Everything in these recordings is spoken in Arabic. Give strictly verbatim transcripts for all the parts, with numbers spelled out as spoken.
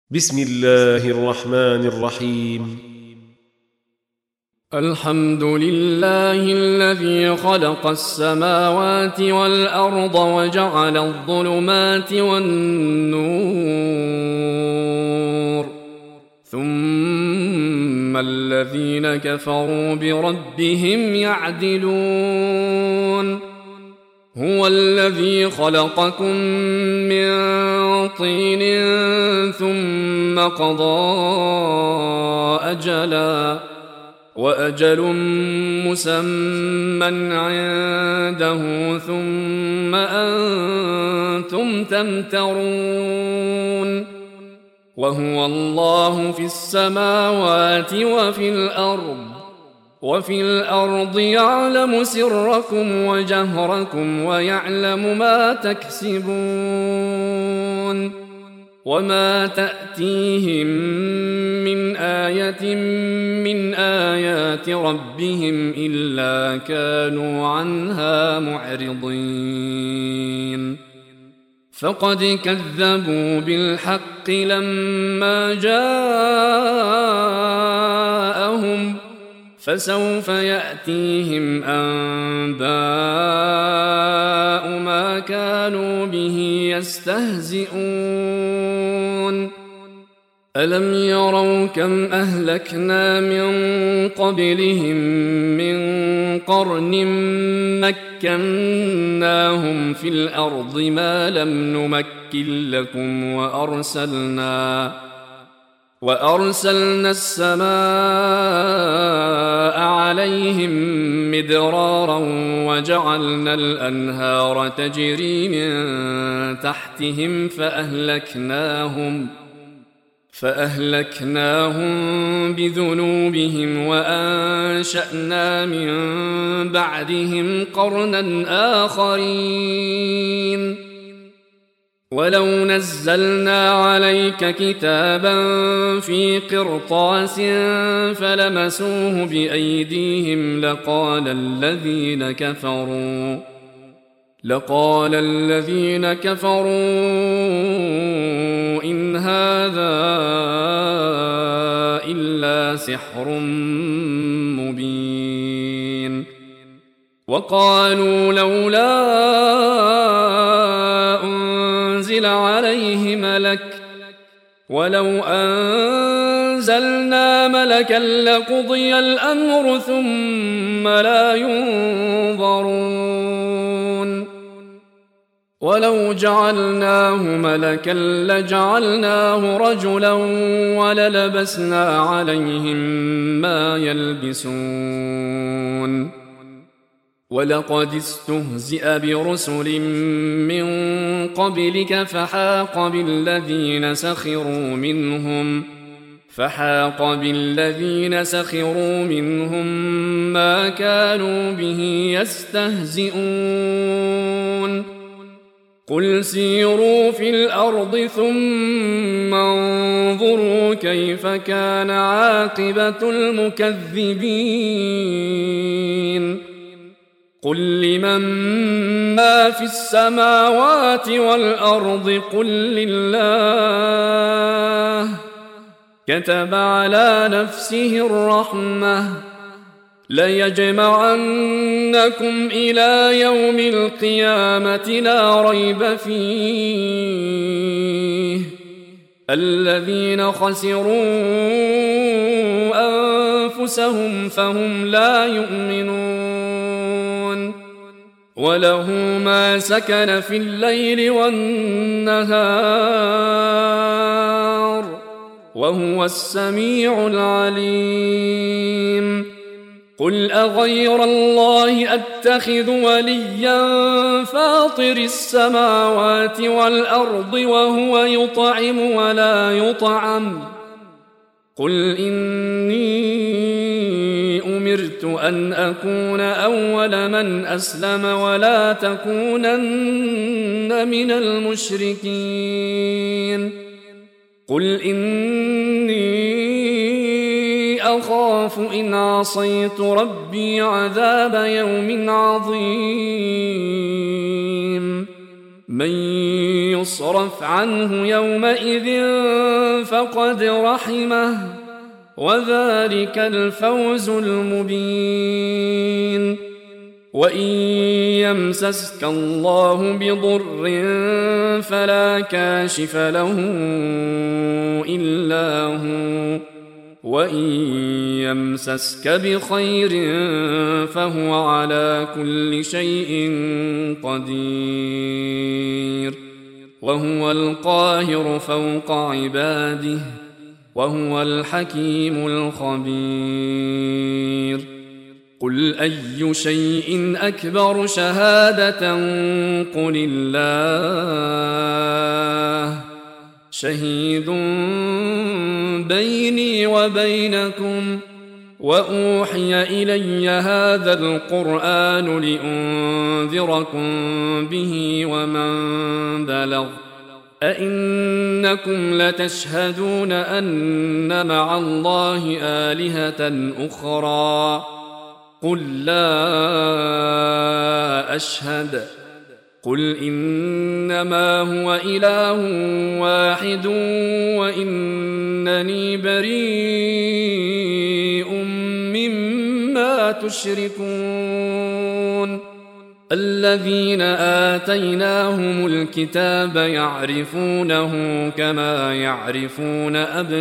بسم الله الرحمن الرحيم. الحمد لله الذي خلق السماوات والأرض وجعل الظلمات والنور ثم الذين كفروا بربهم يعدلون. هو الذي خلقكم من طين ثم قضى أجلا وأجل مسمى عنده ثم أنتم تمترون. وهو الله في السماوات وفي الأرض وفي الأرض يعلم سركم وجهركم ويعلم ما تكسبون. وما تأتيهم من آية من آيات ربهم إلا كانوا عنها معرضين. فقد كذبوا بالحق لما جاءهم فسوف يأتيهم أنباء ما كانوا به يستهزئون. ألم يروا كم أهلكنا من قبلهم من قرن مكناهم في الأرض ما لم نمكن لكم وأرسلنا وأرسلنا السماء عليهم مدرارا وجعلنا الأنهار تجري من تحتهم فأهلكناهم فأهلكناهم بذنوبهم وأنشأنا من بعدهم قرنا آخرين. ولو نزلنا عليك كتابا في قرطاس فلمسوه بأيديهم لقال الذين كفروا لقال الذين كفروا إن هذا إلا سحر مبين. وقالوا لولا أنزل عليه ملك ولو أنزلنا ملكا لقضي الأمر ثم لا ينظرون. ولو جعلناه ملكا لجعلناه رجلا وللبسنا عليهم ما يلبسون. ولقد استهزئ برسل من قبلك فحاق بالذين سخروا منهم فحاق بالذين سخروا منهم ما كانوا به يستهزئون. قل سيروا في الأرض ثم انظروا كيف كان عاقبة المكذبين. قل لمن ما في السماوات والأرض قل لله كتب على نفسه الرحمة ليجمعنكم إلى يوم القيامة لا ريب فيه الذين خسروا أنفسهم فهم لا يؤمنون. وله ما سكن في الليل والنهار وهو السميع العليم. قل أغير الله أتخذ وليا فاطر السماوات والأرض وهو يطعم ولا يطعم. قل إني أمرت أن أكون أول من أسلم ولا تكونن من المشركين. قل إني أخاف إن عصيت ربي عذاب يوم عظيم. من يصرف عنه يومئذ فقد رحمه وذلك الفوز المبين. وإن يمسسك الله بضر فلا كاشف له إلا هو وإن يمسسك بخير فهو على كل شيء قدير. وهو القاهر فوق عباده وهو الحكيم الخبير. قل أي شيء أكبر شهادة قل الله شهيد بيني وبينكم وأوحي إلي هذا القرآن لأنذركم به ومن بلغ أئنكم لتشهدون أن مع الله آلهة أخرى قل لا أشهد قل إنما هو إله واحد وإنني بريء مما تشركون. الذين آتيناهم الكتاب يعرفونه كما يعرفون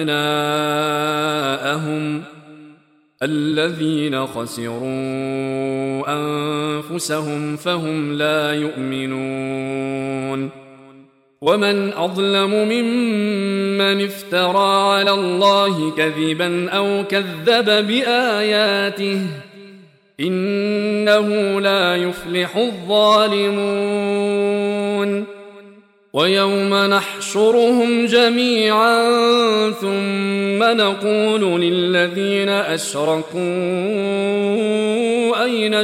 أبناءهم الذين خسروا أنفسهم فهم لا يؤمنون. ومن أظلم ممن افترى على الله كذبا أو كذب بآياته إنه لا يفلح الظالمون. ويوم نحشرهم جميعا ثم نقول للذين أشركوا أين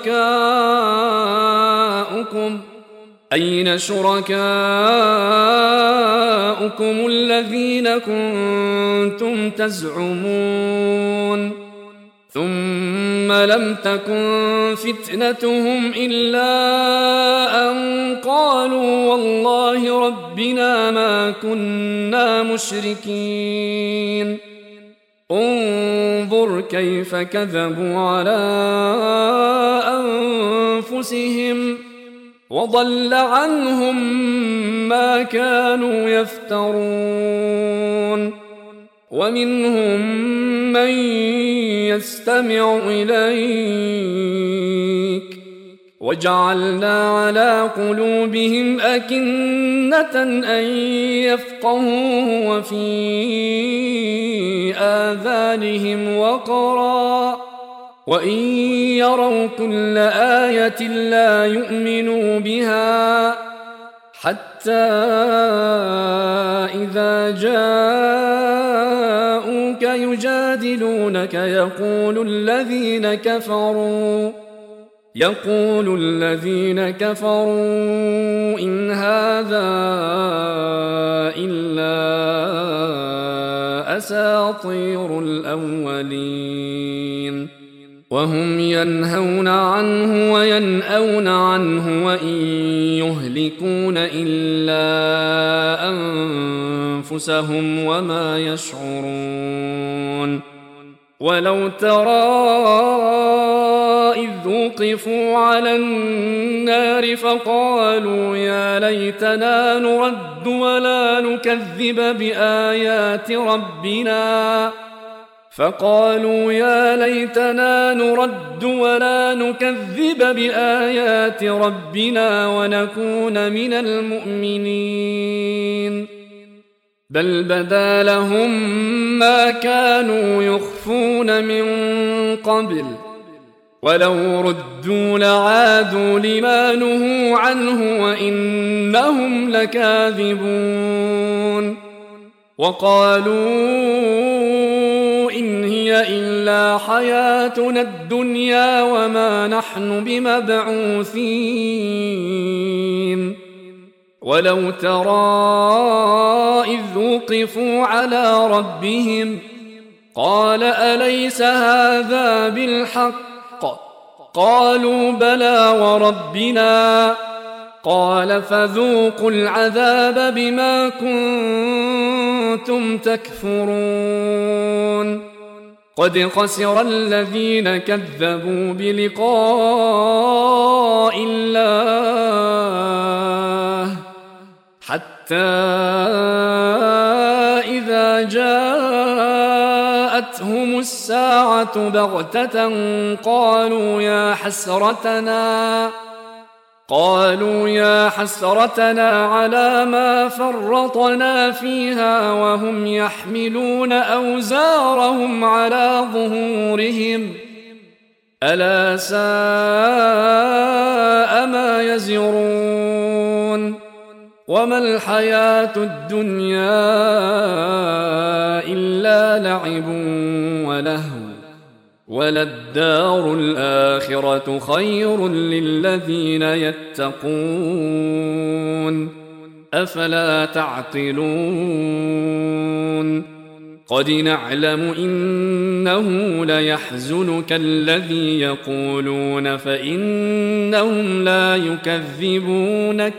شركاؤكم أين شركاؤكم الذين كنتم تزعمون ثم لم تكن فتنتهم إلا أن قالوا والله ربنا ما كنا مشركين. انظر كيف كذبوا على أنفسهم وضل عنهم ما كانوا يفترون. ومنهم من يستمع إليك وجعلنا على قلوبهم أكنة أن يفقهوه وفي آذانهم وقرا وإن يروا كل آية لا يؤمنوا بها حتى إذا جاءوك يجادلونك يقول الذين كفروا يقول الذين كفروا إن هذا إلا أساطير الأولين. وهم ينهون عنه وينأون عنه وإن يهلكون إلا أنفسهم وما يشعرون. ولو ترى إذ وقفوا على النار فقالوا يا ليتنا نرد ولا نكذب بآيات ربنا فقالوا يا ليتنا نرد ولا نكذب بآيات ربنا ونكون من المؤمنين. بل بدا لهم ما كانوا يخفون من قبل ولو ردوا لعادوا لما نهوا عنه وإنهم لكاذبون. وقالوا إن هي إلا حياتنا الدنيا وما نحن بمبعوثين. ولو ترى إذ وقفوا على ربهم قال أليس هذا بالحق قالوا بلى وربنا قال فذوقوا العذاب بما كنتم تكفرون قد خسر الذين كذبوا بلقاء الله حتى إذا جاءتهم الساعة بغتة قالوا يا حسرتنا قالوا يا حسرتنا على ما فرطنا فيها وهم يحملون أوزارهم على ظهورهم ألا ساء ما يزرون وما الحياة الدنيا إلا لعب ولهو وللدار الآخرة خير للذين يتقون أفلا تعقلون قد نعلم إنه ليحزنك الذي يقولون فإنهم لا يكذبونك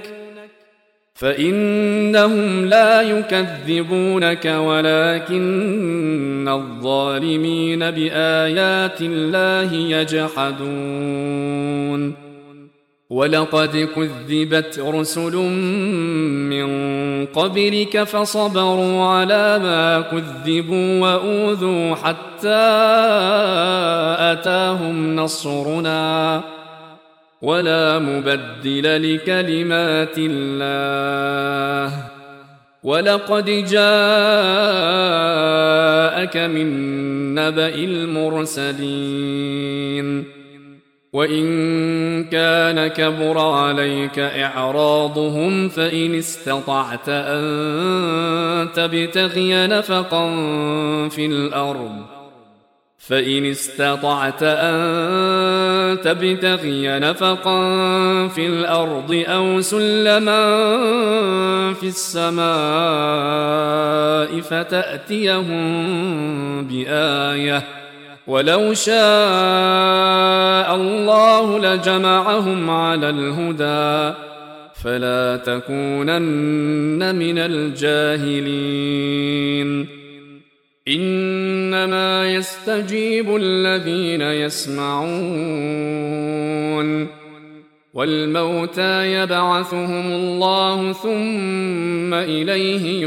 فإنهم لا يكذبونك ولكن الظالمين بآيات الله يجحدون ولقد كذبت رسل من قبلك فصبروا على ما كذبوا وأوذوا حتى أتاهم نصرنا ولا مبدل لكلمات الله ولقد جاءك من نبأ المرسلين وإن كان كبر عليك إعراضهم فإن استطعت أن تبتغي نفقا في الأرض فإن استطعت أن تبتغي نفقا في الأرض أو سلما في السماء فتأتيهم بآية ولو شاء الله لجمعهم على الهدى فلا تكونن من الجاهلين إنما يستجيب الذين يسمعون والموتى يبعثهم الله ثم إليه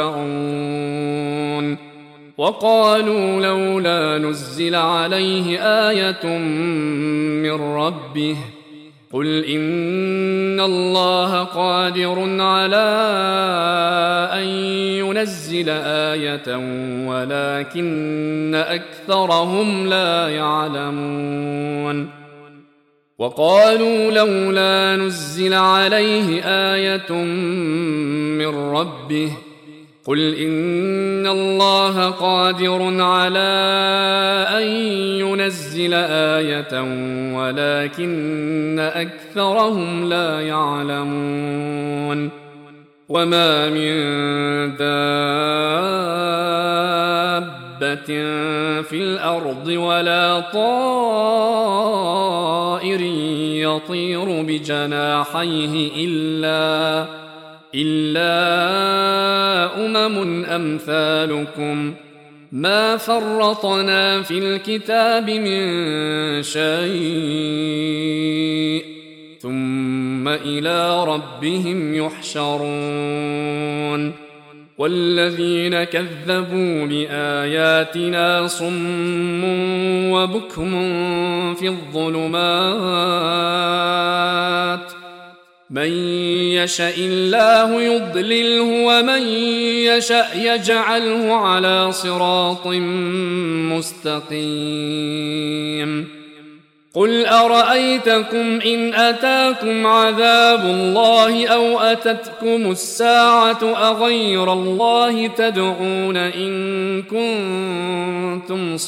يرجعون وقالوا لولا نزل عليه آية من ربه قل إن الله قادر على أن ينزل آية ولكن أكثرهم لا يعلمون وقالوا لولا نزل عليه آية من ربه قل إن الله قادر على أن ينزل آية ولكن أكثرهم لا يعلمون وما من دابة في الأرض ولا طائر يطير بجناحيه إلا إلا أمم أمثالكم ما فرطنا في الكتاب من شيء ثم إلى ربهم يحشرون والذين كذبوا بآياتنا صم وبكم في الظلمات من يشاء الله يضلله ومن يشاء يجعله على صراط مستقيم قل أرأيتكم إن أتاكم عذاب الله أو أتتكم الساعة أغير الله تدعون إن كنتم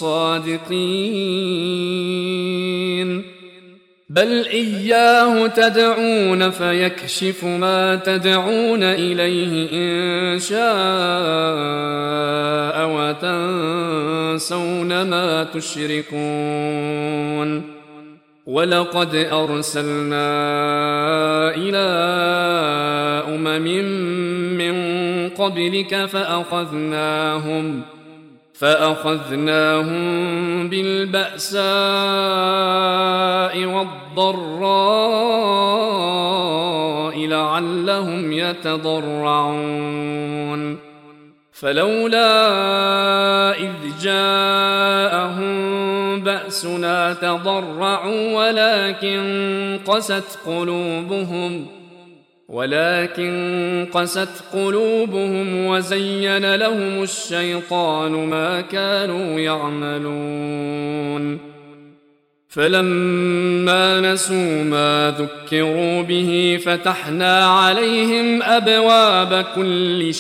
صادقين بل إياه تدعون فيكشف ما تدعون إليه إن شاء وتنسون ما تشركون ولقد أرسلنا إلى أمم من قبلك فأخذناهم فأخذناهم بالبأساء والضراء لعلهم يتضرعون فلولا إذ جاءهم بأسنا تضرعوا ولكن قست قلوبهم ولكن قست قلوبهم وزين لهم الشيطان ما كانوا يعملون فلما نسوا ما ذكروا به فتحنا عليهم أبواب كل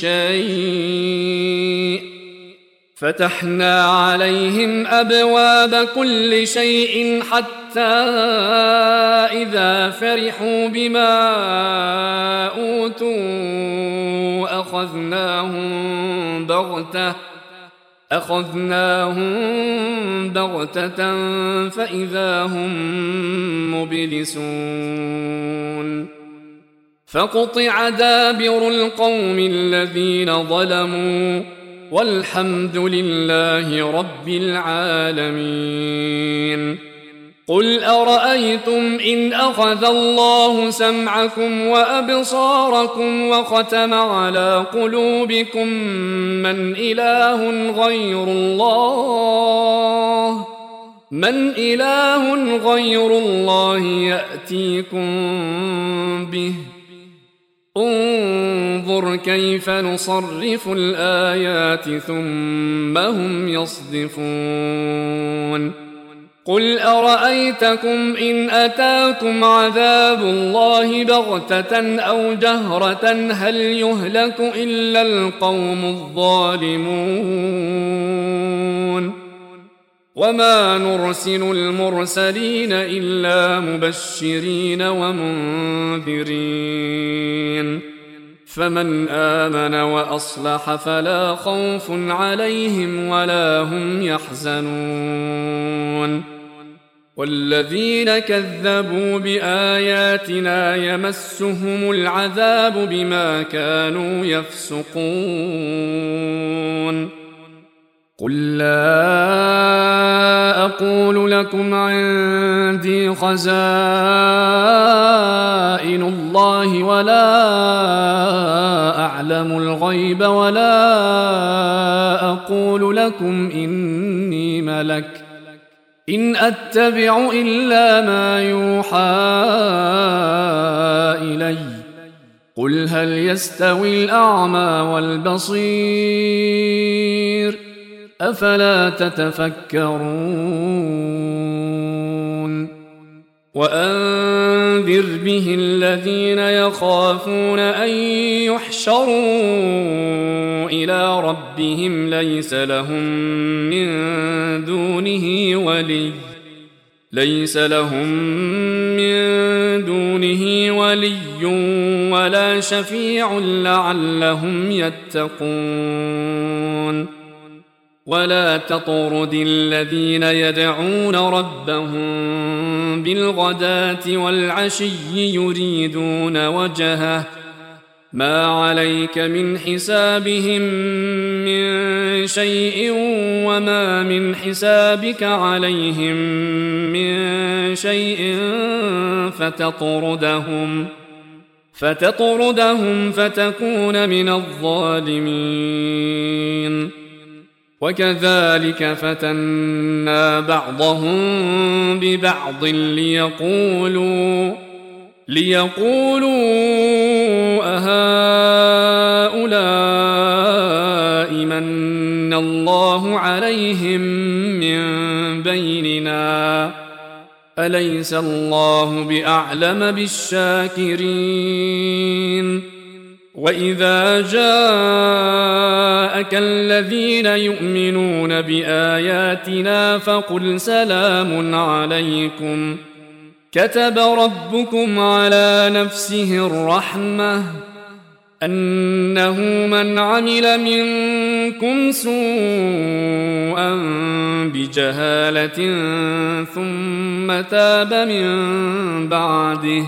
شيء فتحنا عليهم أبواب كل شيء حتى إذا فرحوا بما أوتوا أخذناهم بغتة أخذناهم بغتة فإذا هم مبلسون فقطع دابر القوم الذين ظلموا والحمد لله رب العالمين قل أرأيتم إن أخذ الله سمعكم وأبصاركم وختم على قلوبكم من إله غير الله من إله غير الله يأتيكم به انظر كيف نصرف الآيات ثم هم يصدفون قل أرأيتكم إن أتاكم عذاب الله بغتة أو جهرة هل يهلك إلا القوم الظالمون وما نرسل المرسلين إلا مبشرين ومنذرين فمن آمن وأصلح فلا خوف عليهم ولا هم يحزنون والذين كذبوا بآياتنا يمسهم العذاب بما كانوا يفسقون قل لا أقول لكم عندي خزائن الله ولا أعلم الغيب ولا أقول لكم إني ملك إن أتبع إلا ما يوحى إلي قل هل يستوي الأعمى والبصير أفلا تتفكرون وأنذر به الذين يخافون أن يحشروا إلى ربهم ليس لهم من دونه ولي ليس لهم من دونه ولي ولا شفيع لعلهم يتقون ولا تطرد الذين يدعون ربهم بالغداة والعشي يريدون وجهه ما عليك من حسابهم من شيء وما من حسابك عليهم من شيء فتطردهم فتطردهم فتكون من الظالمين وكذلك فتنا بعضهم ببعض ليقولوا ليقولوا أهؤلاء من الله عليهم من بيننا أليس الله بأعلم بالشاكرين وإذا جاءك الذين يؤمنون بآياتنا فقل سلام عليكم كتب ربكم على نفسه الرحمة أنه من عمل منكم سوءا بجهالة ثم تاب من بعده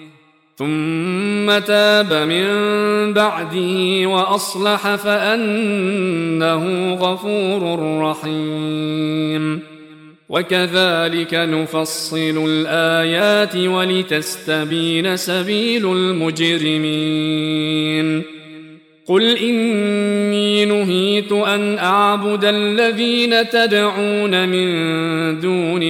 ثم تاب من بعده وأصلح فأنه غفور رحيم. وكذلك نفصل الآيات ولتستبين سبيل المجرمين. قل إني نهيت أن أعبد الذين تدعون من دون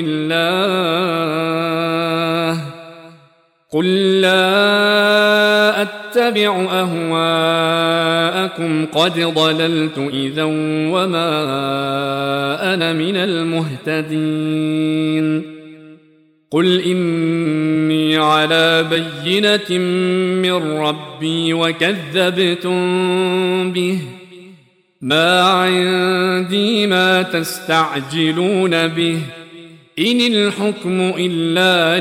الله قل لا أتبع أهواءكم قد ضللت إذا وما أنا من المهتدين. قل إني على بينة من ربي وكذبتم به ما عندي ما تستعجلون به إن الحكم إلا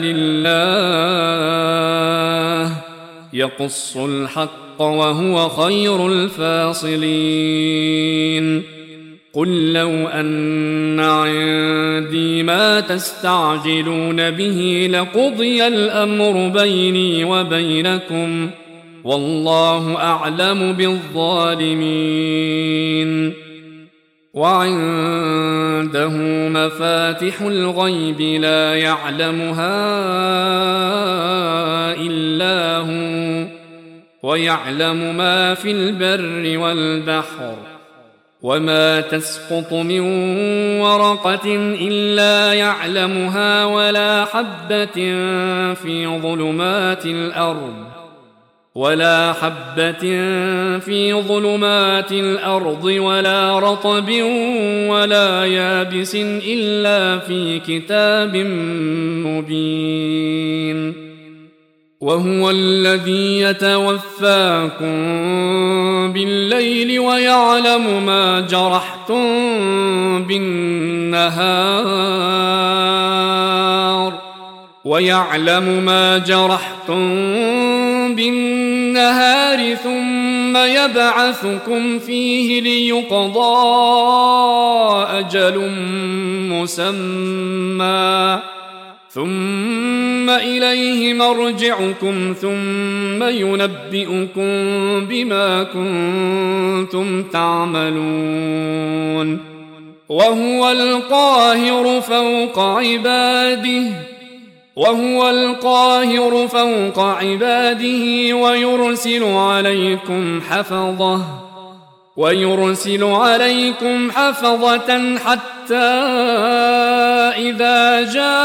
لله يقص الحق وهو خير الفاصلين. قل لو أن عندي ما تستعجلون به لقضي الأمر بيني وبينكم والله أعلم بالظالمين. وعنده مفاتح الغيب لا يعلمها إلا هو ويعلم ما في البر والبحر وما تسقط من ورقة إلا يعلمها ولا حبة في ظلمات الأرض ولا حبة في ظلمات الأرض ولا رطب ولا يابس إلا في كتاب مبين. وهو الذي يتوفاكم بالليل ويعلم ما جرحتم بالنهار ويعلم ما جرحتم بالنهار ثم يبعثكم فيه ليقضى أجل مسمى ثم إليه مرجعكم ثم ينبئكم بما كنتم تعملون. وهو القاهر فوق عباده وهو القاهر فوق عباده ويرسل عليكم حفظة ويرسل عليكم حفظة حتى إذا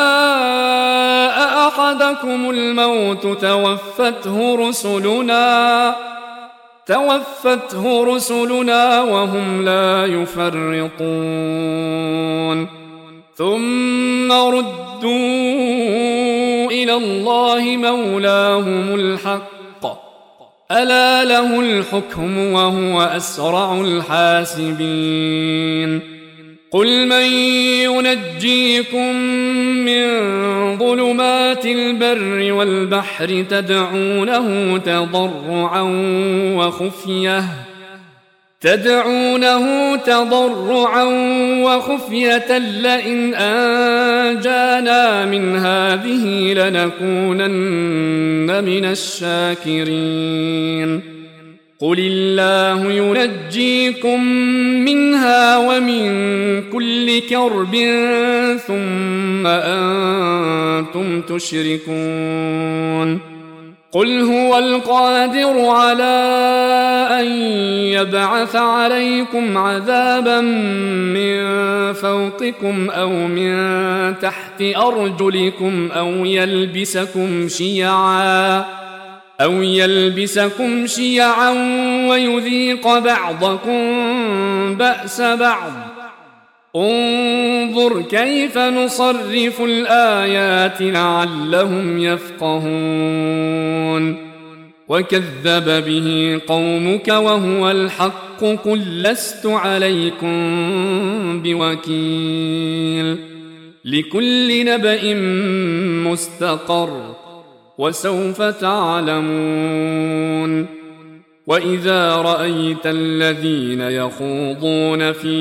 جاء أحدكم الموت توفته رسلنا توفته رسلنا وهم لا يفرطون ثم ردوا إلى الله مولاهم الحق ألا له الحكم وهو أسرع الحاسبين. قل من ينجيكم من ظلمات البر والبحر تدعونه تضرعا وخفية تدعونه تضرعا وخفية لئن أنجانا من هذه لنكونن من الشاكرين. قل الله ينجيكم منها ومن كل كرب ثم أنتم تشركون. قل هو القادر على أن يبعث عليكم عذابا من فوقكم أو من تحت أرجلكم أو يلبسكم شيعا أو يلبسكم شيعا ويذيق بعضكم بأس بعض. انظر كيف نصرف الآيات لعلهم يفقهون. وكذب به قومك وهو الحق قل لست عليكم بوكيل. لكل نبأ مستقر وسوف تعلمون. وإذا رأيت الذين يخوضون في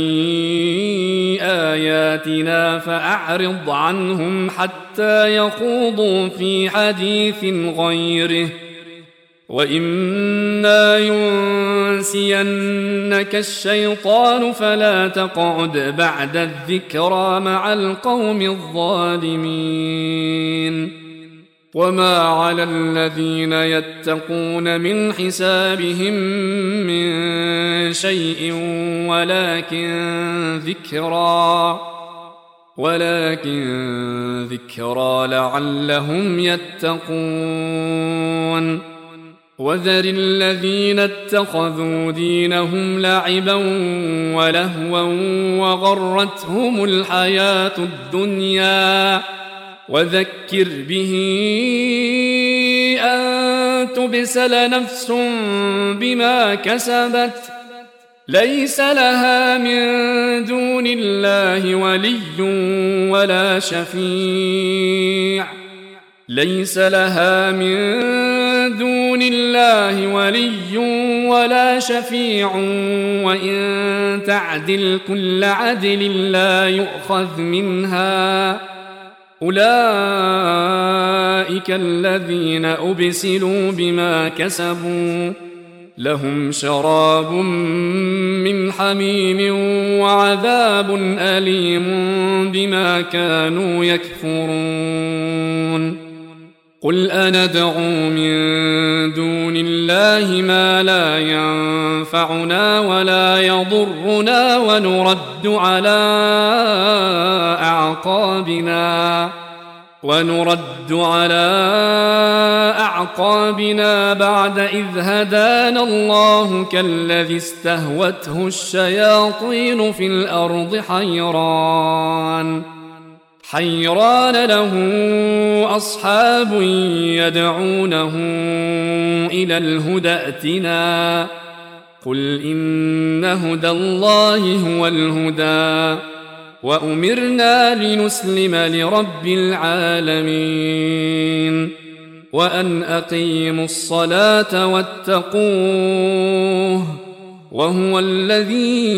آياتنا فأعرض عنهم حتى يخوضوا في حديث غيره، وإما ينسينك الشيطان فلا تقعد بعد الذكرى مع القوم الظالمين. وما على الذين يتقون من حسابهم من شيء ولكن ذكرى ولكن ذكرى لعلهم يتقون. وذر الذين اتخذوا دينهم لعبا ولهوا وغرتهم الحياة الدنيا، وذكر به أن تبسل نفس بما كسبت ليس لها من دون الله ولي ولا شفيع ليس لها من دون الله ولي ولا شفيع وإن تعدل كل عدل لا يؤخذ منها. أولئك الذين أبسلوا بما كسبوا لهم شراب من حميم وعذاب أليم بما كانوا يكفرون. قل أندعو من دون الله ما لا ينفعنا ولا يضرنا ونرد على أعقابنا ونرد على أعقابنا بعد إذ هدانا الله كالذي استهوته الشياطين في الأرض حيران حيران له أصحاب يدعونه إلى الهدى ائتنا. قل إن هدى الله هو الهدى وأمرنا لنسلم لرب العالمين وأن أقيموا الصلاة واتقوه وهو الذي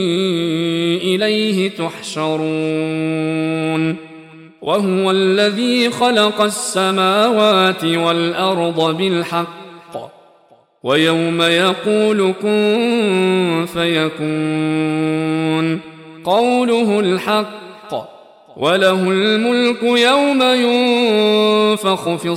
إليه تحشرون. وهو الذي خلق السماوات والأرض بالحق ويوم يقول كن فيكون قوله الحق وله الملك يوم ينفخ في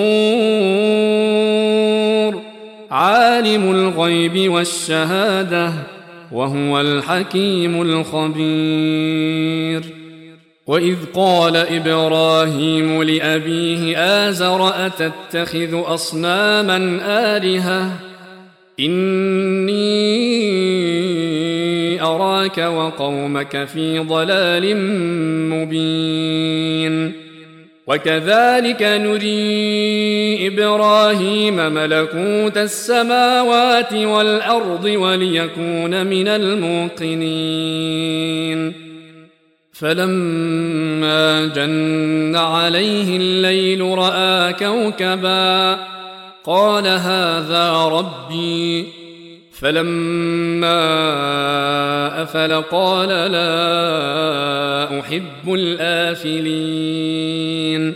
الصور عالم الغيب والشهادة وهو الحكيم الخبير. وإذ قال إبراهيم لأبيه آزر أتتخذ أصناما آلهة إني أراك وقومك في ضلال مبين. وكذلك نري إبراهيم ملكوت السماوات والأرض وليكون من الموقنين. فلما جن عليه الليل رأى كوكبا قال هذا ربي فلما أفل قال لا أحب الآفلين.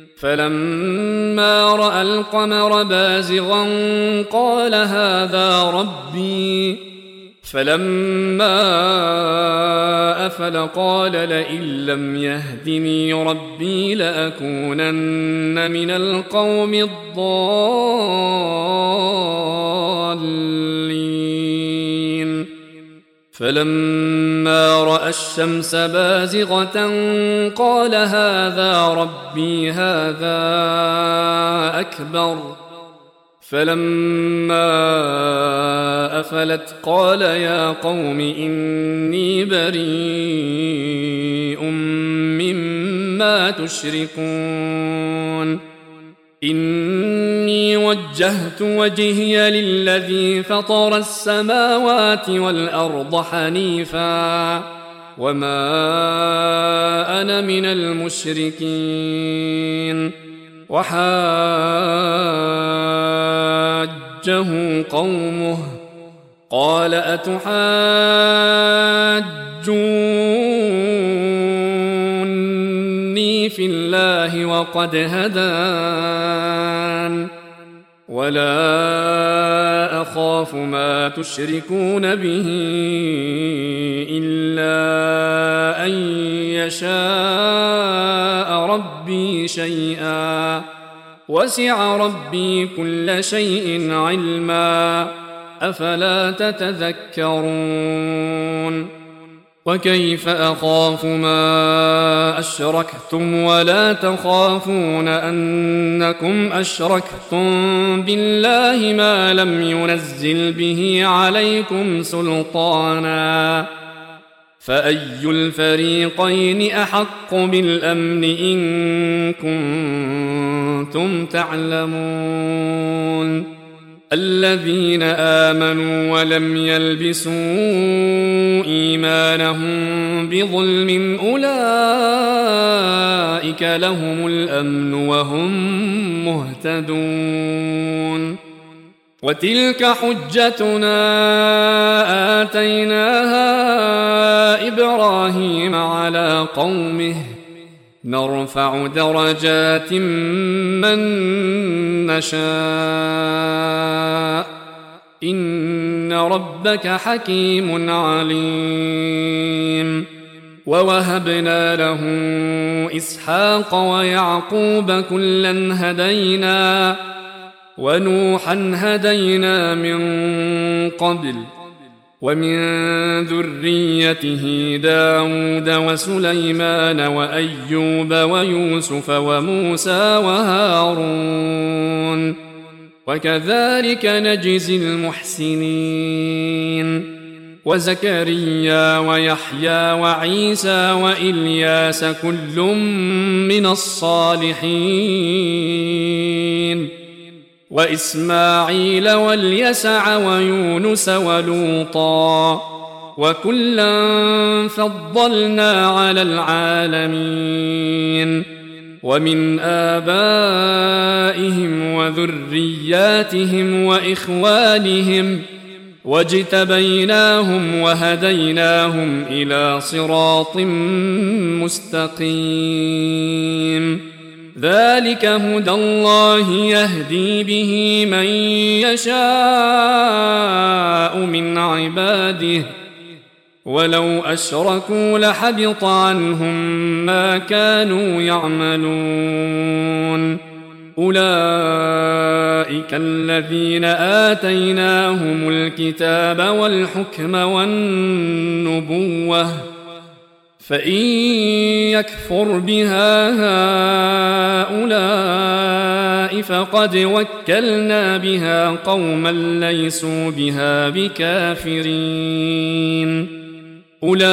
فلما رأى القمر بازغا قال هذا ربي فلما أفل قال لئن لم يهدني ربي لأكونن من القوم الضالين. فلما رأى الشمس بازغة قال هذا ربي هذا أكبر. فلما أفلت قال يا قوم إني بريء مما تشركون. إني وجهت وجهي للذي فطر السماوات والأرض حنيفا وما أنا من المشركين. وحاجه حجه قومه قال أتحاجوني في الله وقد هدان ولا أخاف ما تشركون به إلا أن يشاء ربي شيئا وسع ربي كل شيء علما أفلا تتذكرون وكيف أخاف ما أشركتم ولا تخافون أنكم أشركتم بالله ما لم ينزل به عليكم سلطانا فأي الفريقين أحق بالأمن إن كنتم تعلمون الذين آمنوا ولم يلبسوا إيمانهم بظلم أولئك لهم الأمن وهم مهتدون وتلك حجتنا آتيناها إبراهيم على قومه نرفع درجات من نشاء إن ربك حكيم عليم ووهبنا له إسحاق ويعقوب كلا هدينا ونوحا هدينا من قبل ومن ذريته داود وسليمان وأيوب ويوسف وموسى وهارون وكذلك نجزي المحسنين وزكريا ويحيى وعيسى وإلياس كل من الصالحين وإسماعيل واليسع ويونس ولوطا وكلا فضلنا على العالمين ومن آبائهم وذرياتهم وإخوانهم واجتبيناهم وهديناهم إلى صراط مستقيم ذلك هدى الله يهدي به من يشاء من عباده ولو أشركوا لحبط عنهم ما كانوا يعملون أولئك الذين آتيناهم الكتاب والحكم والنبوة فإن يكفر بها هؤلاء فقد وكلنا بها قوما ليسوا بها بكافرين أولئك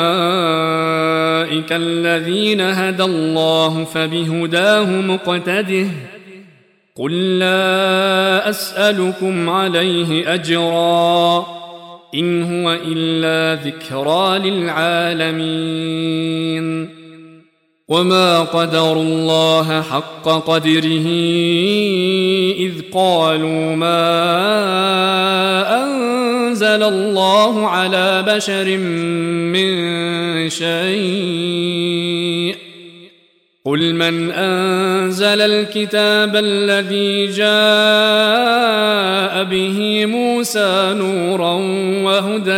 الذين هدى الله فبهداه مقتده قل لا أسألكم عليه أجرا إن هو إلا ذكرى للعالمين وما قدروا الله حق قدره إذ قالوا ما أنزل الله على بشر من شيء قل من أنزل الكتاب الذي جاء به موسى نورا وهدى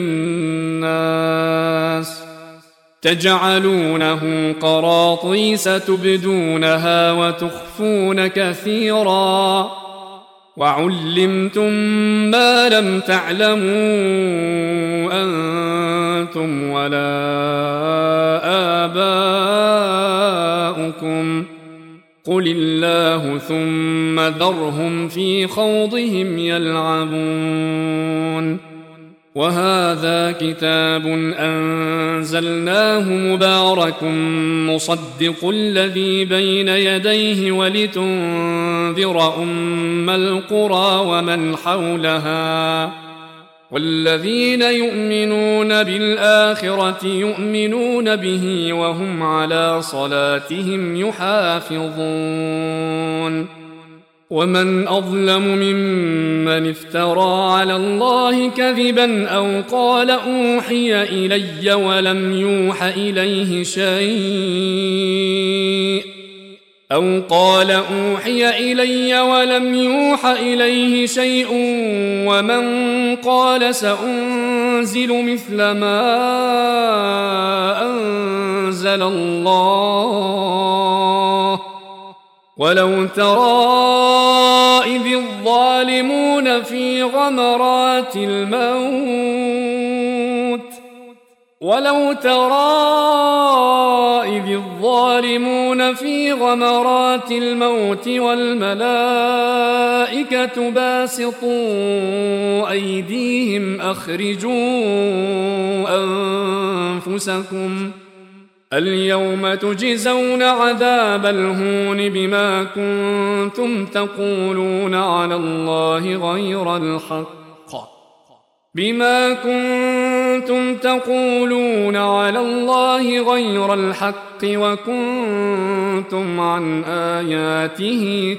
للناس تجعلونه قراطيس تبدونها وتخفون كثيرا وعلمتم ما لم تعلموا أنتم ولا آباؤكم قل الله ثم ذرهم في خوضهم يلعبون وهذا كتاب أنزلناه مبارك مصدق الذي بين يديه ولتنذر أم القرى ومن حولها والذين يؤمنون بالآخرة يؤمنون به وهم على صلاتهم يحافظون ومن أظلم ممن افترى على الله كذبا أو قال أوحي إلي ولم يوح إليه شيء أو قال أوحي إلي ولم يوح إليه شيء ومن قال سأنزل مثل ما أنزل الله ولو ترى إذ الظالمون في غمرات الموت ولو ترى إذ الظالمون في غمرات الموت والملائكة باسطوا أيديهم أخرجوا أنفسكم اليوم تجزون عذاب الهون بما كنتم تقولون على الله غير الحق بما كنتم تقولون على الله غير الحق وكنتم عن آياته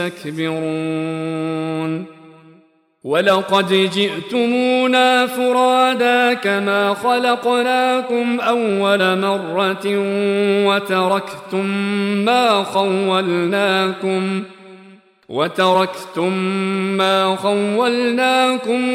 تستكبرون ولقد جئتمونا فرادا كما خلقناكم أول مرة وتركتم ما خولناكم وتركتم ما خولناكم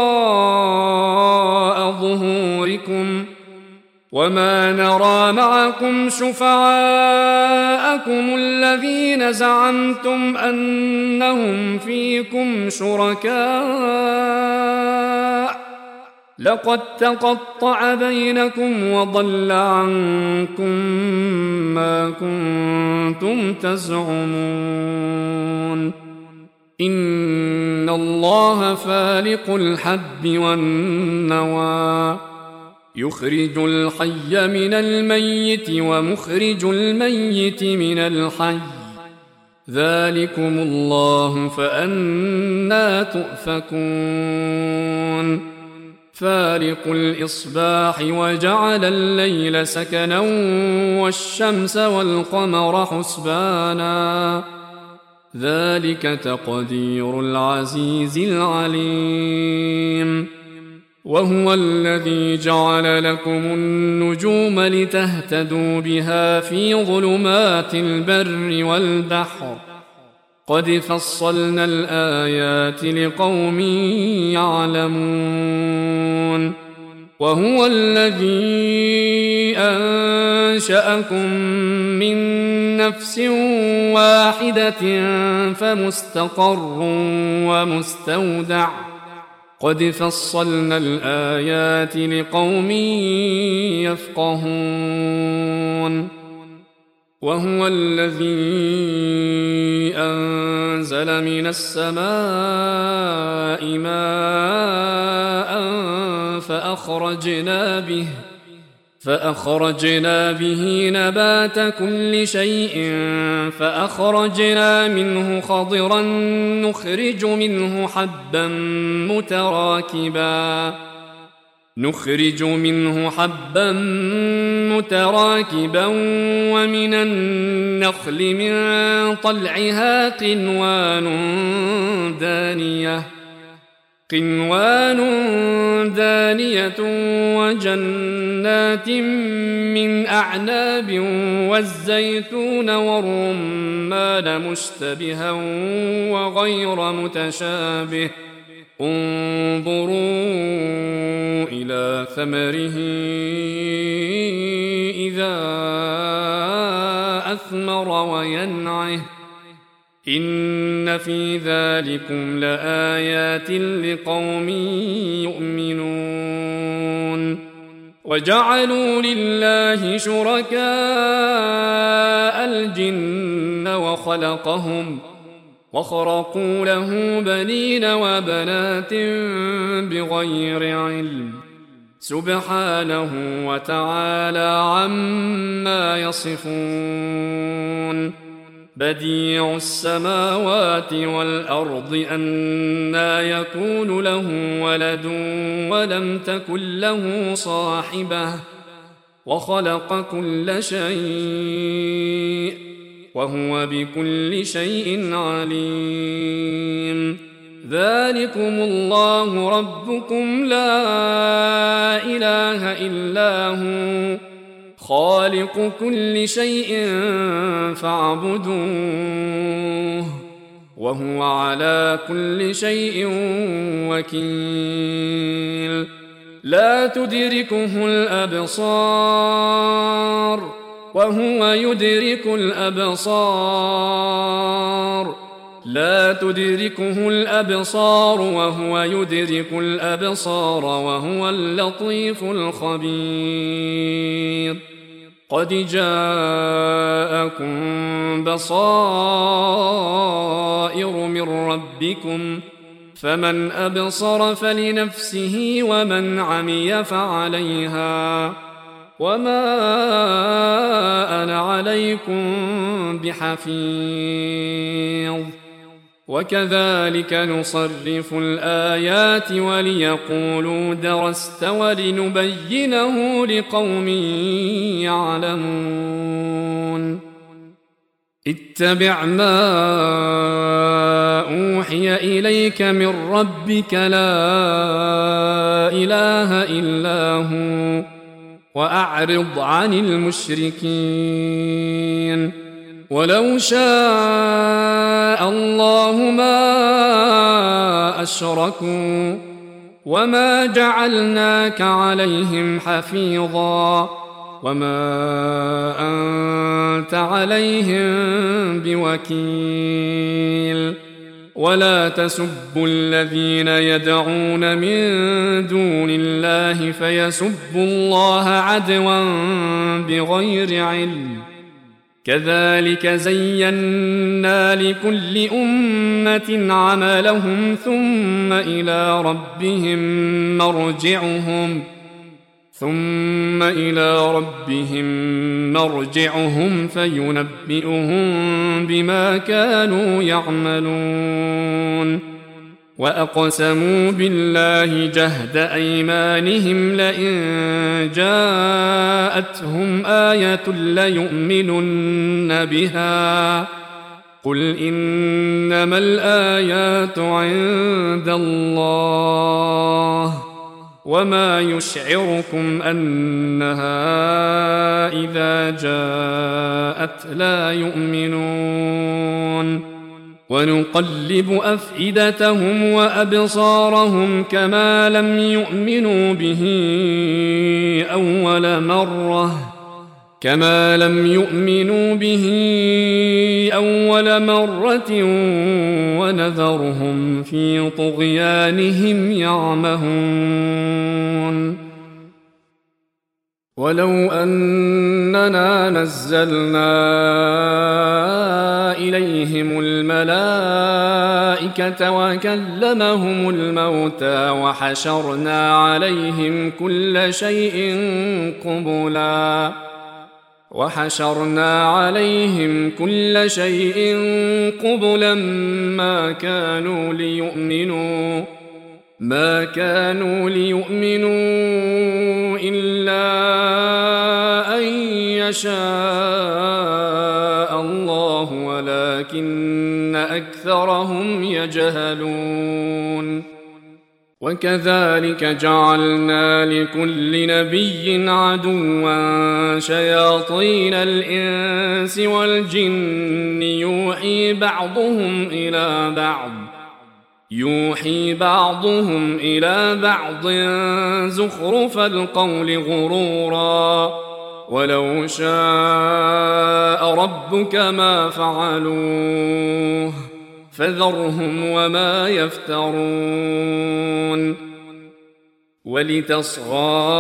وراء ظهوركم وما نرى معكم شفعاءكم الذين زعمتم أنهم فيكم شركاء لقد تقطع بينكم وضل عنكم ما كنتم تزعمون إن الله فالق الحب والنوى يخرج الحي من الميت ومخرج الميت من الحي ذلكم الله فأنى تؤفكون فالق الإصباح وجعل الليل سكنا والشمس والقمر حسبانا ذلك تقدير العزيز العليم وهو الذي جعل لكم النجوم لتهتدوا بها في ظلمات البر والبحر قد فصلنا الآيات لقوم يعلمون وهو الذي أنشأكم من نفس واحدة فمستقر ومستودع قد فصلنا الآيات لقوم يفقهون وهو الذي أنزل من السماء ماء فأخرجنا به فأخرجنا به نبات كل شيء فأخرجنا منه خضرا نخرج منه حبا متراكبا نخرج منه حبا متراكبا ومن النخل من طلعها قنوان دانية قنوان دانية وجنات من أعناب والزيتون والرمان مشتبها وغير متشابه انظروا إلى ثمره إذا أثمر وينعه إن في ذلكم لآيات لقوم يؤمنون وجعلوا لله شركاء الجن وخلقهم وخرقوا له بنين وبنات بغير علم سبحانه وتعالى عما يصفون بديع السماوات والأرض أنى يكون له ولد ولم تكن له صاحبة وخلق كل شيء وهو بكل شيء عليم. ذلكم الله ربكم لا إله إلا هو خالق كل شيء فاعبدوه وهو على كل شيء وكيل. لا تدركه الأبصار وهو يدرك الأبصار لا تدركه الأبصار وهو يدرك الأبصار وهو اللطيف الخبير. قد جاءكم بصائر من ربكم فمن أبصر فلنفسه ومن عمي فعليها وما أنا عليكم بحفيظ. وكذلك نصرف الآيات وليقولوا درست ولنبينه لقوم يعلمون. اتبع ما أوحي إليك من ربك لا إله إلا هو وأعرض عن المشركين. ولو شاء الله ما أشركوا وما جعلناك عليهم حفيظا وما أنت عليهم بوكيل. ولا تسبوا الذين يدعون من دون الله فيسبوا الله عدوا بغير علم. كذلك زينا لكل أمة عملهم ثم إلى ربهم مرجعهم ثم إلى ربهم مرجعهم فينبئهم بما كانوا يعملون. وأقسموا بالله جهد أيمانهم لئن جاءتهم آية ليؤمنن بها قل إنما الآيات عند الله وما يشعركم أنها إذا جاءت لا يؤمنون. ونقلب أفئدتهم وأبصارهم كما لم يؤمنوا به أول مرة كما لم يؤمنوا به أول مرة ونذرهم في طغيانهم يعمهون. ولو أننا نزلنا إليهم الملائكة وكلمهم الموتى وحشرنا عليهم كل شيء قبلا وحشرنا عليهم كل شيء قبلا ما كانوا ليؤمنوا ما كانوا ليؤمنوا إلا أن يشاء الله ولكن أكثرهم يجهلون. وكذلك جعلنا لكل نبي عدوا شياطين الإنس والجن يوحي بعضهم إلى بعض يوحي بعضهم إلى بعض زخرف القول غرورا ولو شاء ربك ما فعلوه فذرهم وما يفترون. ولتصغى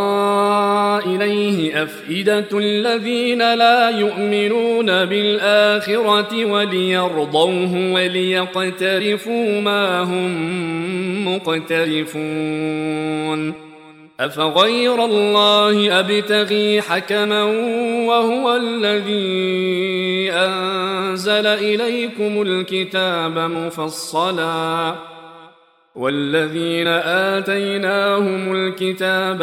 إليه أفئدة الذين لا يؤمنون بالآخرة وليرضوه وليقترفوا ما هم مقترفون. أفغير الله أبتغي حكما وهو الذي أنزل إليكم الكتاب مفصلا والذين آتيناهم الكتاب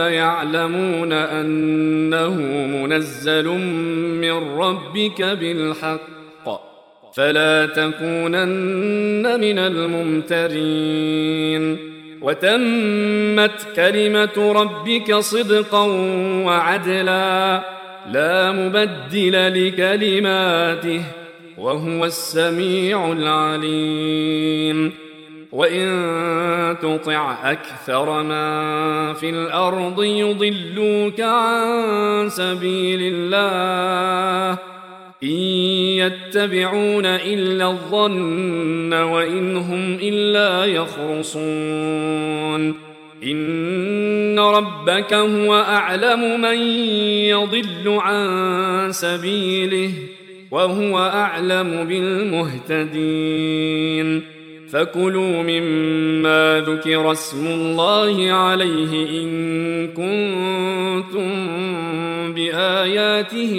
يعلمون أنه منزل من ربك بالحق فلا تكونن من الممترين وتمت كلمة ربك صدقا وعدلا لا مبدل لكلماته وهو السميع العليم وإن تطع أكثر من في الأرض يضلوك عن سبيل الله إن يتبعون إلا الظن وإن هم إلا يخرصون إن ربك هو أعلم من يضل عن سبيله وهو أعلم بالمهتدين فكلوا مما ذكر اسم الله عليه إن كنتم بآياته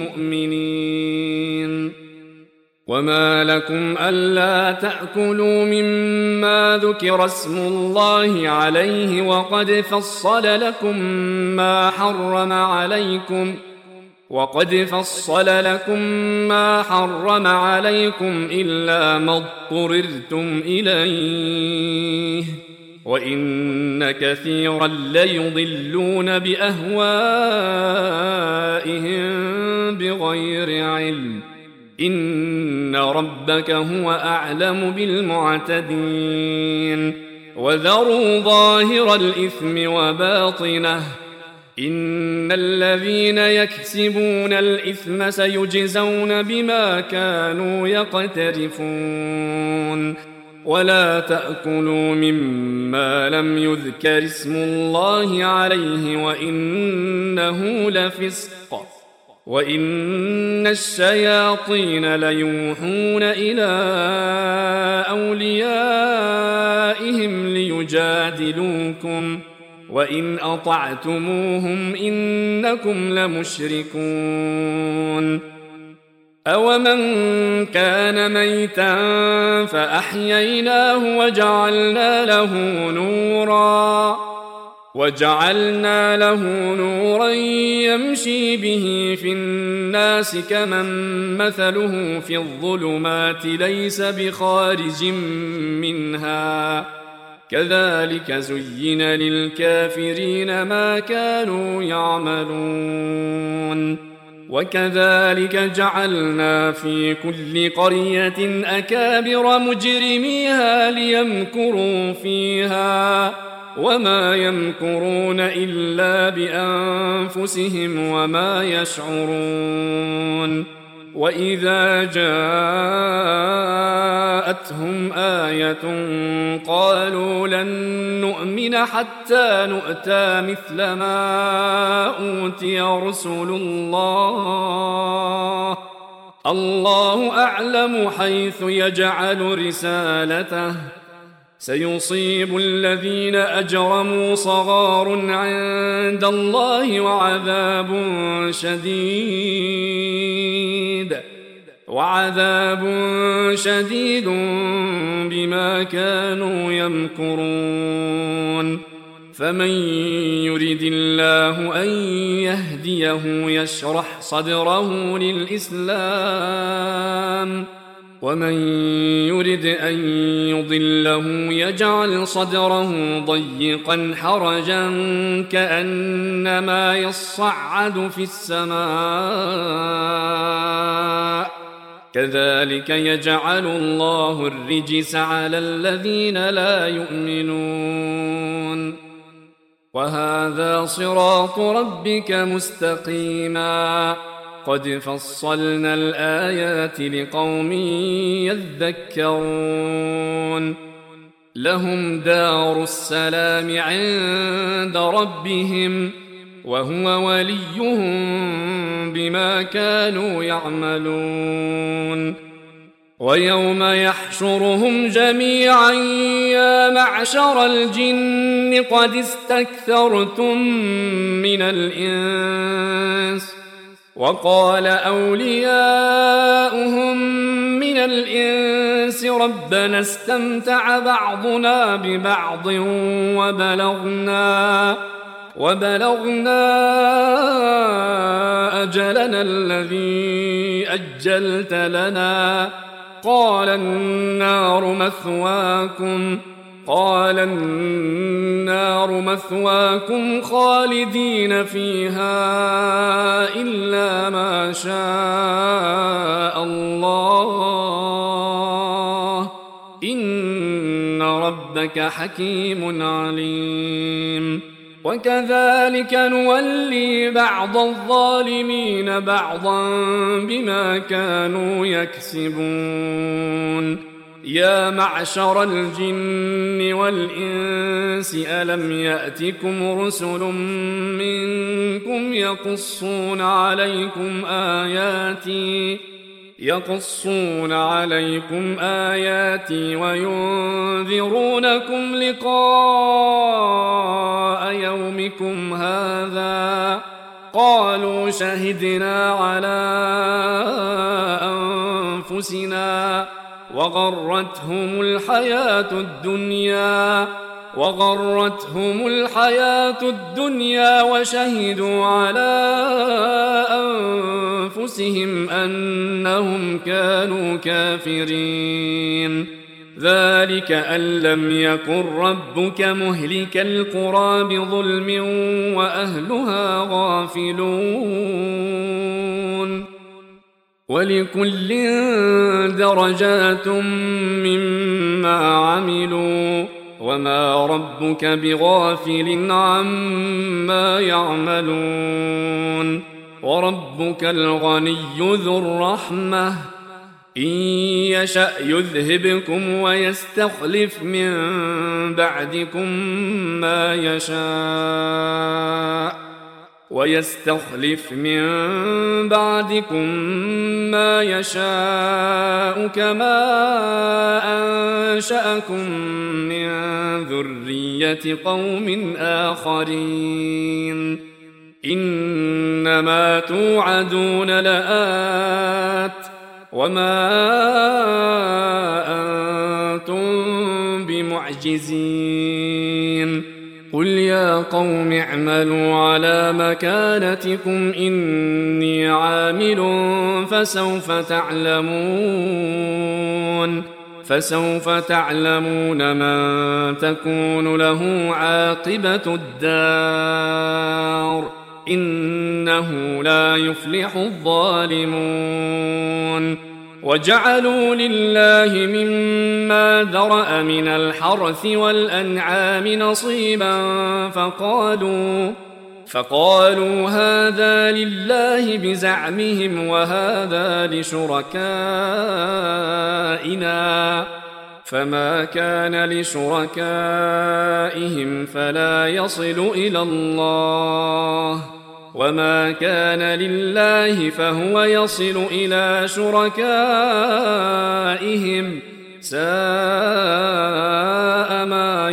مؤمنين وما لكم ألا تأكلوا مما ذكر اسم الله عليه وقد فصل لكم ما حرم عليكم وقد فصل لكم ما حرم عليكم إلا ما اضطررتم إليه وإن كثيرا ليضلون بأهوائهم بغير علم إن ربك هو أعلم بالمعتدين وذروا ظاهر الإثم وباطنه إن الذين يكسبون الإثم سيجزون بما كانوا يقترفون ولا تأكلوا مما لم يذكر اسم الله عليه وإنه لفسق وإن الشياطين ليوحون إلى أوليائهم ليجادلوكم وإن أطعتموهم إنكم لمشركون أومن كان ميتا فأحييناه وجعلنا له نورا وجعلنا له نورا يمشي به في الناس كمن مثله في الظلمات ليس بخارج منها كذلك زين للكافرين ما كانوا يعملون وكذلك جعلنا في كل قرية أكابر مجرميها ليمكروا فيها وما يمكرون إلا بأنفسهم وما يشعرون وإذا جاءتهم آية قالوا لن نؤمن حتى نؤتى مثل ما أوتي رسل الله الله أعلم حيث يجعل رسالته سيصيب الذين أجرموا صغار عند الله وعذاب شديد وعذاب شديد بما كانوا يمكرون فمن يرد الله أن يهديه يشرح صدره للإسلام ومن يرد أن يضله يجعل صدره ضيقا حرجا كأنما يصعد في السماء كذلك يجعل الله الرجس على الذين لا يؤمنون وهذا صراط ربك مستقيما قد فصلنا الآيات لقوم يذكرون لهم دار السلام عند ربهم وهو وليهم بما كانوا يعملون ويوم يحشرهم جميعا يا معشر الجن قد استكثرتم من الإنس وقال أولياؤهم من الإنس ربنا استمتع بعضنا ببعض وبلغنا وبلغنا أجلنا الذي أجلت لنا قال النار مثواكم قال النار مثواكم خالدين فيها إلا ما شاء الله إن ربك حكيم عليم وكذلك نولي بعض الظالمين بعضا بما كانوا يكسبون يا معشر الجن والإنس ألم يأتكم رسل منكم يقصون عليكم آياتي يقصون عليكم آياتي وينذرونكم لقاء يومكم هذا قالوا شهدنا على أنفسنا وغرتهم الحياة الدنيا وغرتهم الحياة الدنيا وشهدوا على أنفسهم أنهم كانوا كافرين ذلك أن لم يكن ربك مهلك القرى بظلم وأهلها غافلون ولكل درجات مما عملوا وما ربك بغافل عما يعملون وربك الغني ذو الرحمة إن يشأ يذهبكم ويستخلف من بعدكم ما يشاء ويستخلف من بعدكم ما يشاء كما أنشأكم من ذرية قوم آخرين إنما توعدون لآت وما أنتم بمعجزين قل يا قوم اعملوا على مكانتكم إني عامل فسوف تعلمون فسوف تعلمون من تكون له عاقبة الدار إنه لا يفلح الظالمون وجعلوا لله مما ذرأ من الحرث والأنعام نصيبا فقالوا فقالوا هذا لله بزعمهم وهذا لشركائنا فما كان لشركائهم فلا يصل إلى الله وما كان لله فهو يصل إلى شركائهم ساء ما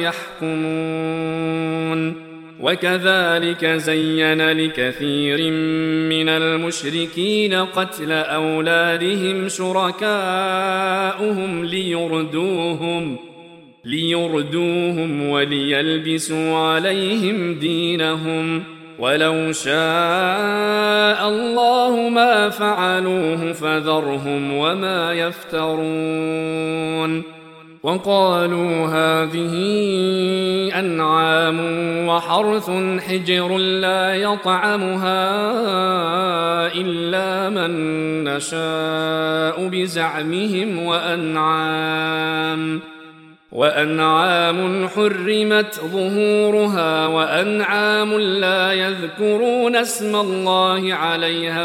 يحكمون وكذلك زين لكثير من المشركين قتل أولادهم شركاؤهم ليردوهم ليردوهم وليلبسوا عليهم دينهم ولو شاء الله ما فعلوه فذرهم وما يفترون وقالوا هذه أنعام وحرث حجر لا يطعمها إلا من نشاء بزعمهم وأنعام وأنعام حرمت ظهورها وأنعام لا يذكرون اسم الله عليها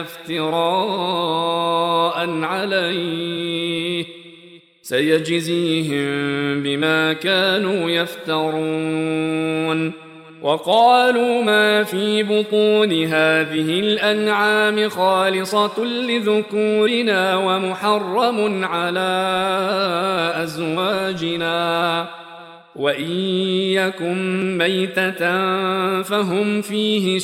افتراء عليه سيجزيهم بما كانوا يفترون وقالوا ما في بطون هذه الأنعام خالصة لذكورنا ومحرم على أزواجنا وإن يكن ميتة فهم فيه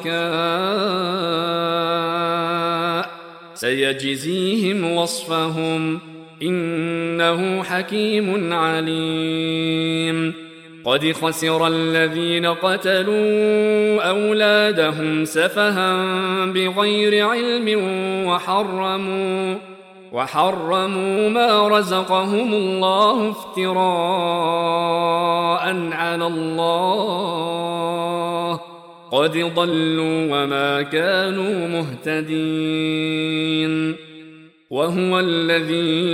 شركاء سيجزيهم وصفهم إنه حكيم عليم قد خسر الذين قتلوا أولادهم سفها بغير علم وحرموا وحرموا ما رزقهم الله افتراء على الله قد ضلوا وما كانوا مهتدين. وهو الذي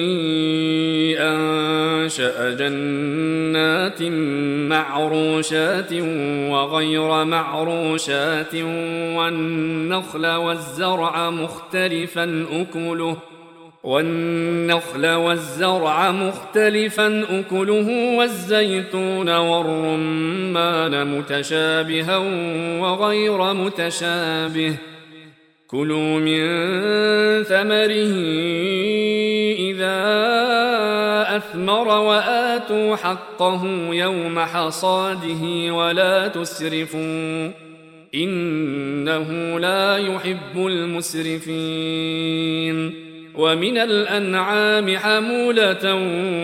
أنشأ جنات معروشات وغير معروشات والنخل والزرع مختلفا أكله والنخل والزرع مختلفا أكله والزيتون والرمان متشابها وغير متشابه كلوا من ثمره إذا أثمر وآتوا حقه يوم حصاده ولا تسرفوا إنه لا يحب المسرفين. ومن الأنعام حمولة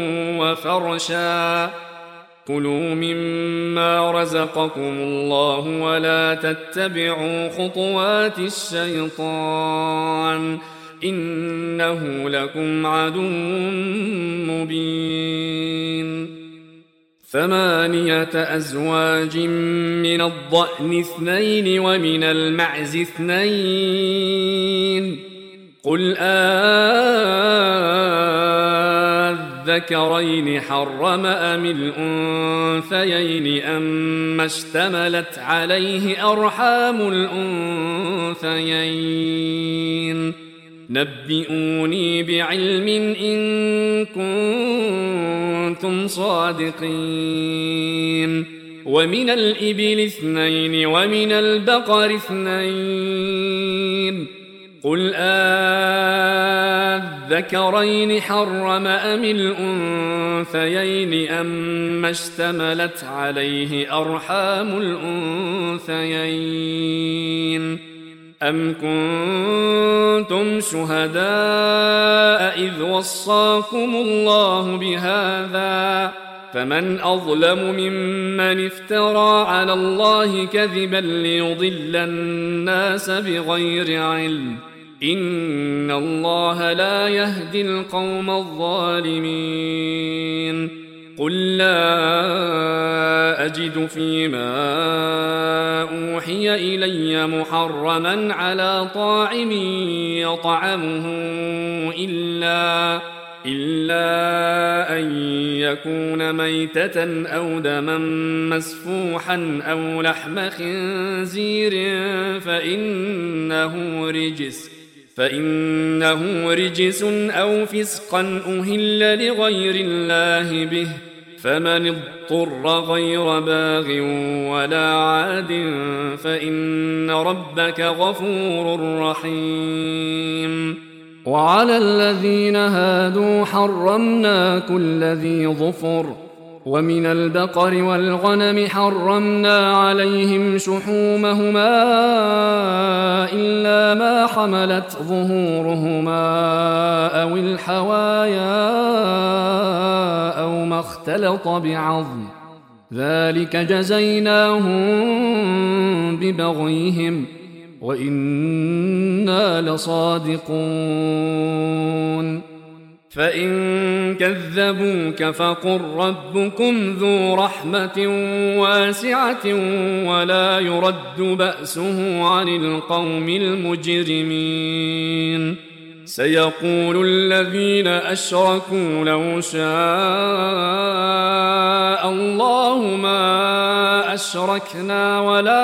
وفرشا كلوا مما رزقكم الله ولا تتبعوا خطوات الشيطان إنه لكم عدو مبين. ثمانية أزواج من الضأن اثنين ومن المعز اثنين قل أذكرين حرم أم الأنثيين أما اشتملت عليه أرحام الأنثيين نبئوني بعلم إن كنتم صادقين. ومن الإبل اثنين ومن البقر اثنين قل أذكرين حرم أم الأنثيين أما اشتملت عليه أرحام الأنثيين أم كنتم شهداء إذ وصاكم الله بهذا فمن أظلم ممن افترى على الله كذبا ليضل الناس بغير علم إن الله لا يهدي القوم الظالمين. قل لا أجد فيما أوحي إلي محرما على طاعم يطعمه إلا إلا أن يكون ميتة أو دما مسفوحا أو لحم خنزير فإنه رجس فإنه رجس أو فسقا أهل لغير الله به فمن اضطر غير باغ ولا عاد فإن ربك غفور رحيم. وعلى الذين هادوا حرمنا كل ذي ظفر ومن البقر والغنم حرمنا عليهم شحومهما إلا ما حملت ظهورهما أو الحوايا أو ما اختلط بعظم ذلك جزيناهم ببغيهم وإنا لصادقون. فإن كذبوك فقل ربكم ذو رحمة واسعة ولا يرد بأسه عن القوم المجرمين. سيقول الذين أشركوا لو شاء الله ما أشركنا ولا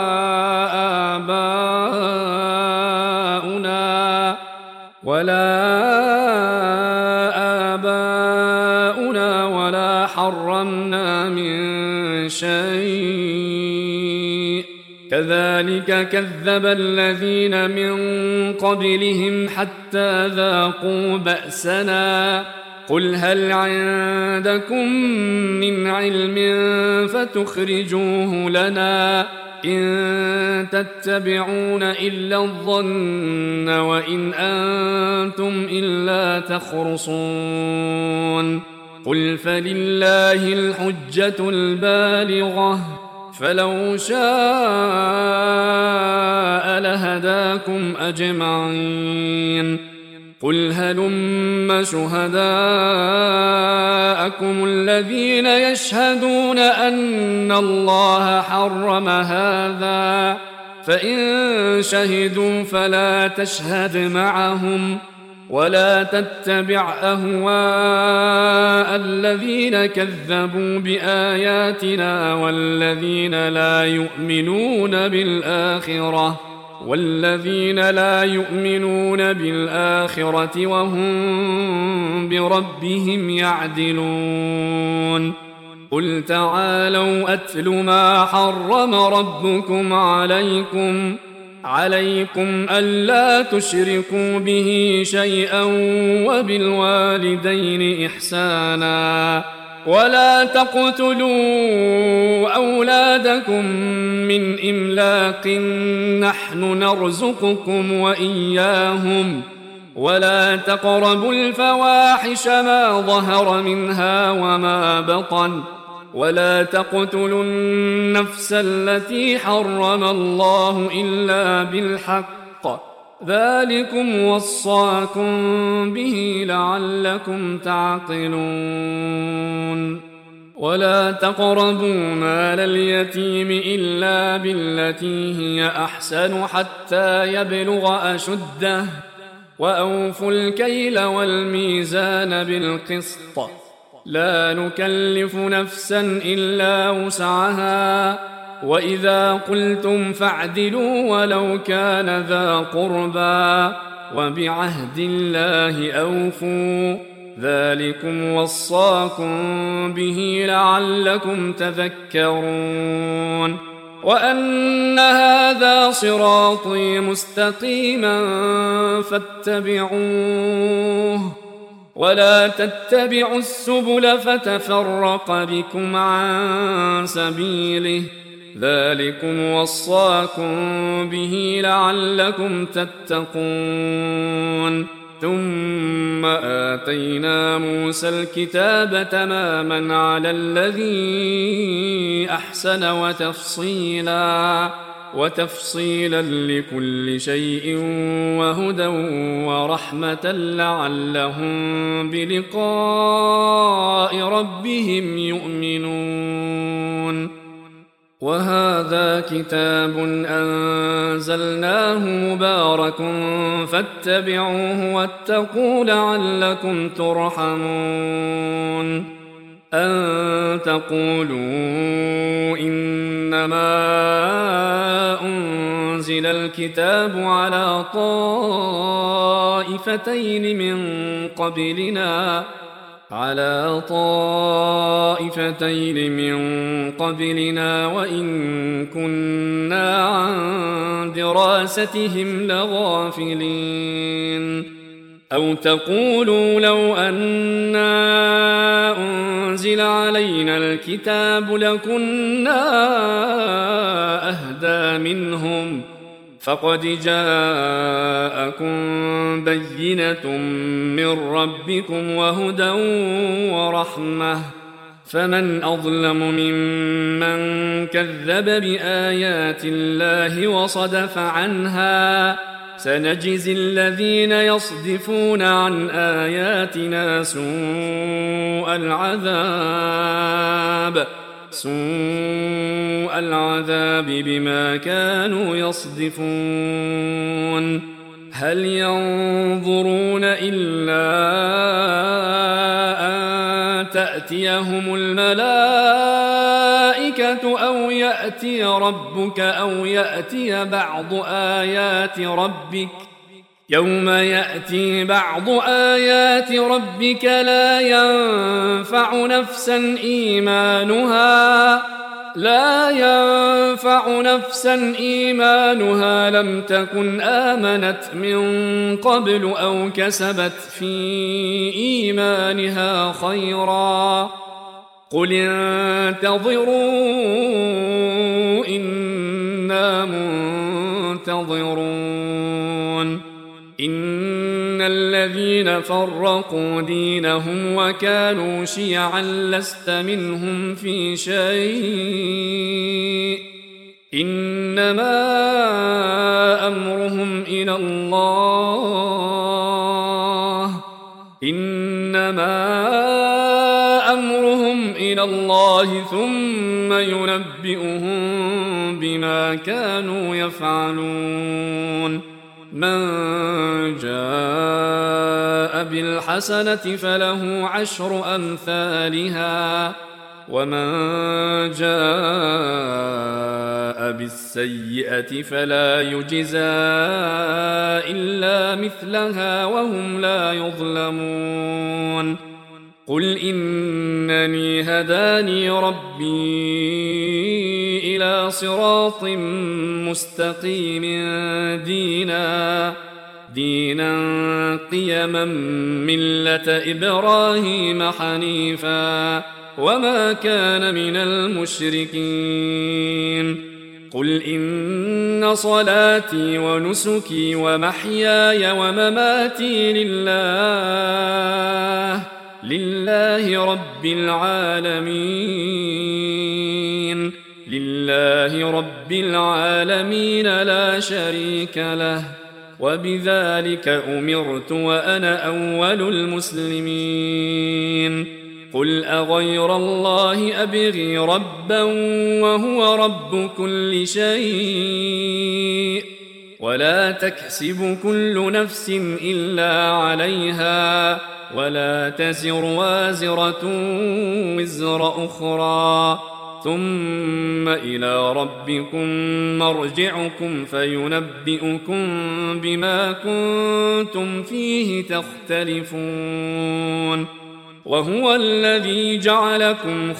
آباؤنا ولا آباؤنا ولا حرمنا من شيء كذلك كذب الذين من قبلهم حتى ذاقوا بأسنا قل هل عندكم من علم فتخرجوه لنا إن تتبعون إلا الظن وإن أنتم إلا تخرصون قل فلله الحجة البالغة فلو شاء لهداكم أجمعين قل هلم شهداءكم الذين يشهدون أن الله حرم هذا فإن شهدوا فلا تشهد معهم ولا تتبع أهواء الذين كذبوا بآياتنا والذين لا يؤمنون بالآخرة والذين لا يؤمنون بالآخرة وهم بربهم يعدلون قل تعالوا أتل ما حرم ربكم عليكم عليكم ألا تشركوا به شيئا وبالوالدين إحسانا ولا تقتلوا أولادكم من إملاق نحن نرزقكم وإياهم ولا تقربوا الفواحش ما ظهر منها وما بطن ولا تقتلوا النفس التي حرم الله إلا بالحق ذلكم وصاكم به لعلكم تعقلون ولا تقربوا مال اليتيم إلا بالتي هي أحسن حتى يبلغ أشده وأوفوا الكيل والميزان بالقسط لا نكلف نفسا إلا وسعها وإذا قلتم فاعدلوا ولو كان ذا قربى وبعهد الله أوفوا ذلكم وصاكم به لعلكم تذكرون وأن هذا صراطي مستقيما فاتبعوه ولا تتبعوا السبل فتفرق بكم عن سبيله ذلكم وصاكم به لعلكم تتقون ثم آتينا موسى الكتاب تماما على الذي أحسن وتفصيلا وتفصيلا لكل شيء وهدى ورحمة لعلهم بلقاء ربهم يؤمنون وهذا كتاب أنزلناه مبارك فاتبعوه واتقوا لعلكم ترحمون أن تقولوا إنما أنزل الكتاب على طائفتين من قبلنا على طائفتين من قبلنا وإن كنا عن دراستهم لغافلين أو تقولوا لو أنا أنزل علينا الكتاب لكنا أهدى منهم فقد جاءكم بينة من ربكم وهدى ورحمة فمن أظلم ممن كذب بآيات الله وصدف عنها سنجزي الذين يصدفون عن آياتنا سوء العذاب سوء العذاب بما كانوا يصدفون هل ينظرون إلا أن تأتيهم الملائكة أو يأتي ربك أو يأتي بعض آيات ربك يوم يأتي بعض آيات ربك لا ينفع نفسا إيمانها لا ينفع نفسا إيمانها لم تكن آمنت من قبل أو كسبت في إيمانها خيرا قل انتظروا إنا منتظرون إن الذين فرقوا دينهم وكانوا شيعا لست منهم في شيء إنما أمرهم إلى الله إنما أمرهم إلى الله ثم ينبئهم بما كانوا يفعلون من جاء بالحسنة فله عشر أمثالها ومن جاء بالسيئة فلا يجزى إلا مثلها وهم لا يظلمون قل إنني هداني ربي إلى صراط مستقيم دينا دينا قيما ملة إبراهيم حنيفا وما كان من المشركين قل إن صلاتي ونسكي ومحياي ومماتي لله لله رب العالمين لله رب العالمين لا شريك له وبذلك أمرت وأنا أول المسلمين قل أغير الله أبغي ربا وهو رب كل شيء ولا تكسب كل نفس إلا عليها ولا تزر وازرة وزر أخرى ثم إلى ربكم مرجعكم فينبئكم بما كنتم فيه تختلفون وهو الذي جعلكم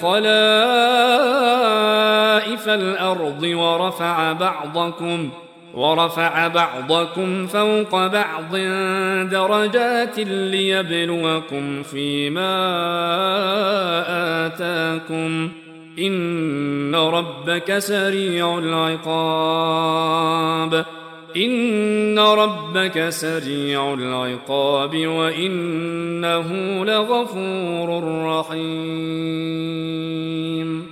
خلائف الأرض ورفع بعضكم ورفع بعضكم فوق بعض درجات ليبلوكم فيما آتاكم إن ربك سريع العقاب إن ربك سريع العقاب وإنه لغفور رحيم